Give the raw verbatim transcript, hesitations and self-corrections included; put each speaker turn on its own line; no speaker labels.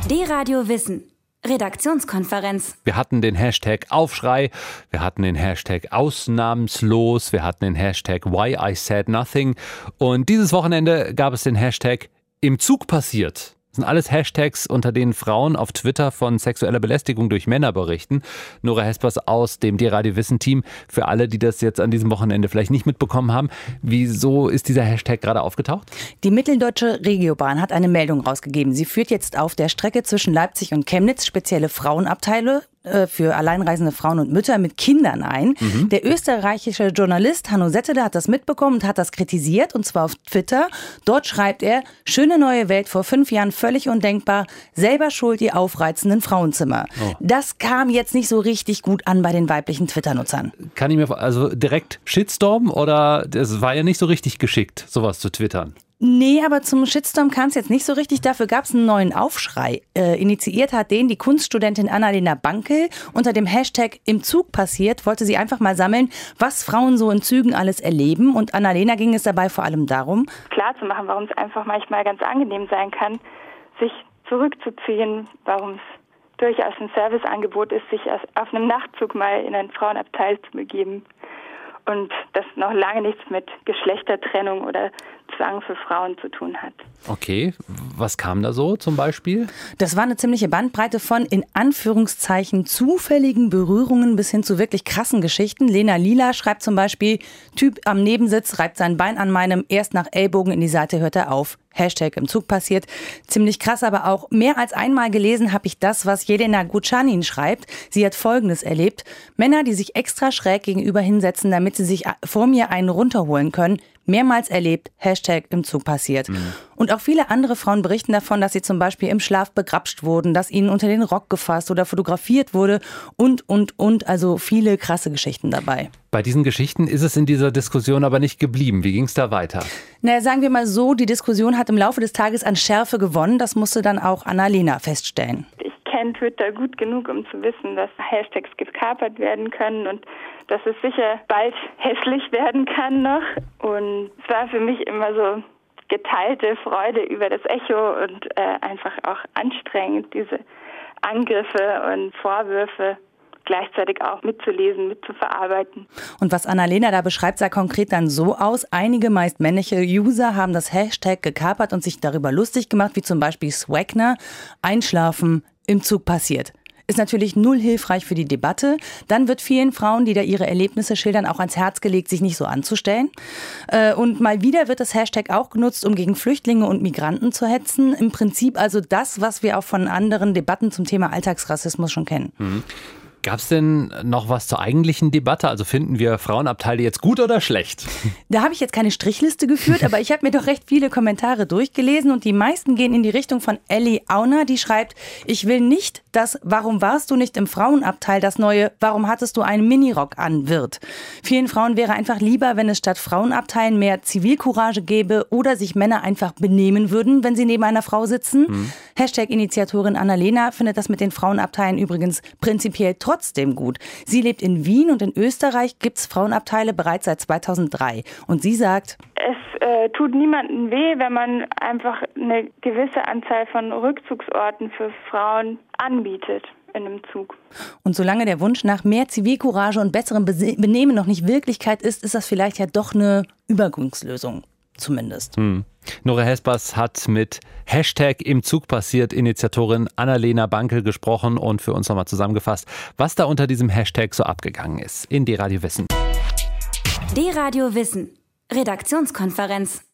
D-Radio Wissen. Redaktionskonferenz.
Wir hatten den Hashtag Aufschrei, wir hatten den Hashtag Ausnahmslos, wir hatten den Hashtag Why I Said Nothing und dieses Wochenende gab es den Hashtag Im Zug passiert. Das sind alles Hashtags, unter denen Frauen auf Twitter von sexueller Belästigung durch Männer berichten. Nora Hespers aus dem D-Radio Wissen-Team. Für alle, die das jetzt an diesem Wochenende vielleicht nicht mitbekommen haben, wieso ist dieser Hashtag gerade aufgetaucht?
Die Mitteldeutsche Regiobahn hat eine Meldung rausgegeben. Sie führt jetzt auf der Strecke zwischen Leipzig und Chemnitz spezielle Frauenabteile für alleinreisende Frauen und Mütter mit Kindern ein. Mhm. Der österreichische Journalist Hanno Settele hat das mitbekommen und hat das kritisiert, und zwar auf Twitter. Dort schreibt er: Schöne neue Welt, vor fünf Jahren völlig undenkbar, selber schuld, ihr aufreizenden Frauenzimmer. Oh. Das kam jetzt nicht so richtig gut an bei den weiblichen Twitter-Nutzern.
Kann ich mir, also direkt Shitstorm, oder es war ja nicht so richtig geschickt, sowas zu twittern?
Nee, aber zum Shitstorm kam es jetzt nicht so richtig. Dafür gab es einen neuen Aufschrei. Äh, initiiert hat den die Kunststudentin Annalena Bankel. Unter dem Hashtag Im Zug passiert wollte sie einfach mal sammeln, was Frauen so in Zügen alles erleben. Und Annalena ging es dabei vor allem darum,
klar zu machen, warum es einfach manchmal ganz angenehm sein kann, sich zurückzuziehen, warum es durchaus ein Serviceangebot ist, sich auf einem Nachtzug mal in ein Frauenabteil zu begeben. Und das noch lange nichts mit Geschlechtertrennung oder Zwang für Frauen zu tun hat.
Okay, was kam da so zum Beispiel?
Das war eine ziemliche Bandbreite von in Anführungszeichen zufälligen Berührungen bis hin zu wirklich krassen Geschichten. Lena Lila schreibt zum Beispiel: Typ am Nebensitz reibt sein Bein an meinem, erst nach Ellbogen in die Seite hört er auf. Hashtag Im Zug passiert. Ziemlich krass, aber auch mehr als einmal gelesen habe ich das, was Jelena Gucanin schreibt. Sie hat Folgendes erlebt: Männer, die sich extra schräg gegenüber hinsetzen, damit sie sich vor mir einen runterholen können. Mehrmals erlebt, Hashtag Im Zug passiert. Mhm. Und auch viele andere Frauen berichten davon, dass sie zum Beispiel im Schlaf begrapscht wurden, dass ihnen unter den Rock gefasst oder fotografiert wurde und, und, und. Also viele krasse Geschichten dabei.
Bei diesen Geschichten ist es in dieser Diskussion aber nicht geblieben. Wie ging es da weiter?
Naja, sagen wir mal so, die Diskussion hat im Laufe des Tages an Schärfe gewonnen. Das musste dann auch Annalena feststellen.
Ich kenne Twitter gut genug, um zu wissen, dass Hashtags gekapert werden können und dass es sicher bald hässlich werden kann noch. Und es war für mich immer so geteilte Freude über das Echo und äh, einfach auch anstrengend, diese Angriffe und Vorwürfe gleichzeitig auch mitzulesen, mitzuverarbeiten.
Und was Annalena da beschreibt, sah konkret dann so aus: Einige meist männliche User haben das Hashtag gekapert und sich darüber lustig gemacht, wie zum Beispiel Swagner: Einschlafen, im Zug passiert. Ist natürlich null hilfreich für die Debatte. Dann wird vielen Frauen, die da ihre Erlebnisse schildern, auch ans Herz gelegt, sich nicht so anzustellen. Und mal wieder wird das Hashtag auch genutzt, um gegen Flüchtlinge und Migranten zu hetzen. Im Prinzip also das, was wir auch von anderen Debatten zum Thema Alltagsrassismus schon kennen.
Mhm. Gab es denn noch was zur eigentlichen Debatte? Also finden wir Frauenabteile jetzt gut oder schlecht?
Da habe ich jetzt keine Strichliste geführt, aber ich habe mir doch recht viele Kommentare durchgelesen und die meisten gehen in die Richtung von Ellie Auner, die schreibt: Ich will nicht, dass Warum warst du nicht im Frauenabteil das neue Warum hattest du einen Minirock an wird. Vielen Frauen wäre einfach lieber, wenn es statt Frauenabteilen mehr Zivilcourage gäbe oder sich Männer einfach benehmen würden, wenn sie neben einer Frau sitzen. Mhm. Hashtag-Initiatorin Annalena findet das mit den Frauenabteilen übrigens prinzipiell trotzdem gut. Sie lebt in Wien und in Österreich gibt es Frauenabteile bereits seit zweitausenddrei. Und sie sagt:
Es äh, tut niemandem weh, wenn man einfach eine gewisse Anzahl von Rückzugsorten für Frauen anbietet in einem Zug.
Und solange der Wunsch nach mehr Zivilcourage und besserem Benehmen noch nicht Wirklichkeit ist, ist das vielleicht ja doch eine Übergangslösung. Zumindest.
Hm. Nora Hespers hat mit Hashtag Im Zug passiert Initiatorin Annalena Bankel gesprochen und für uns nochmal zusammengefasst, was da unter diesem Hashtag so abgegangen ist. In D-Radio Wissen.
D-Radio Wissen. Redaktionskonferenz.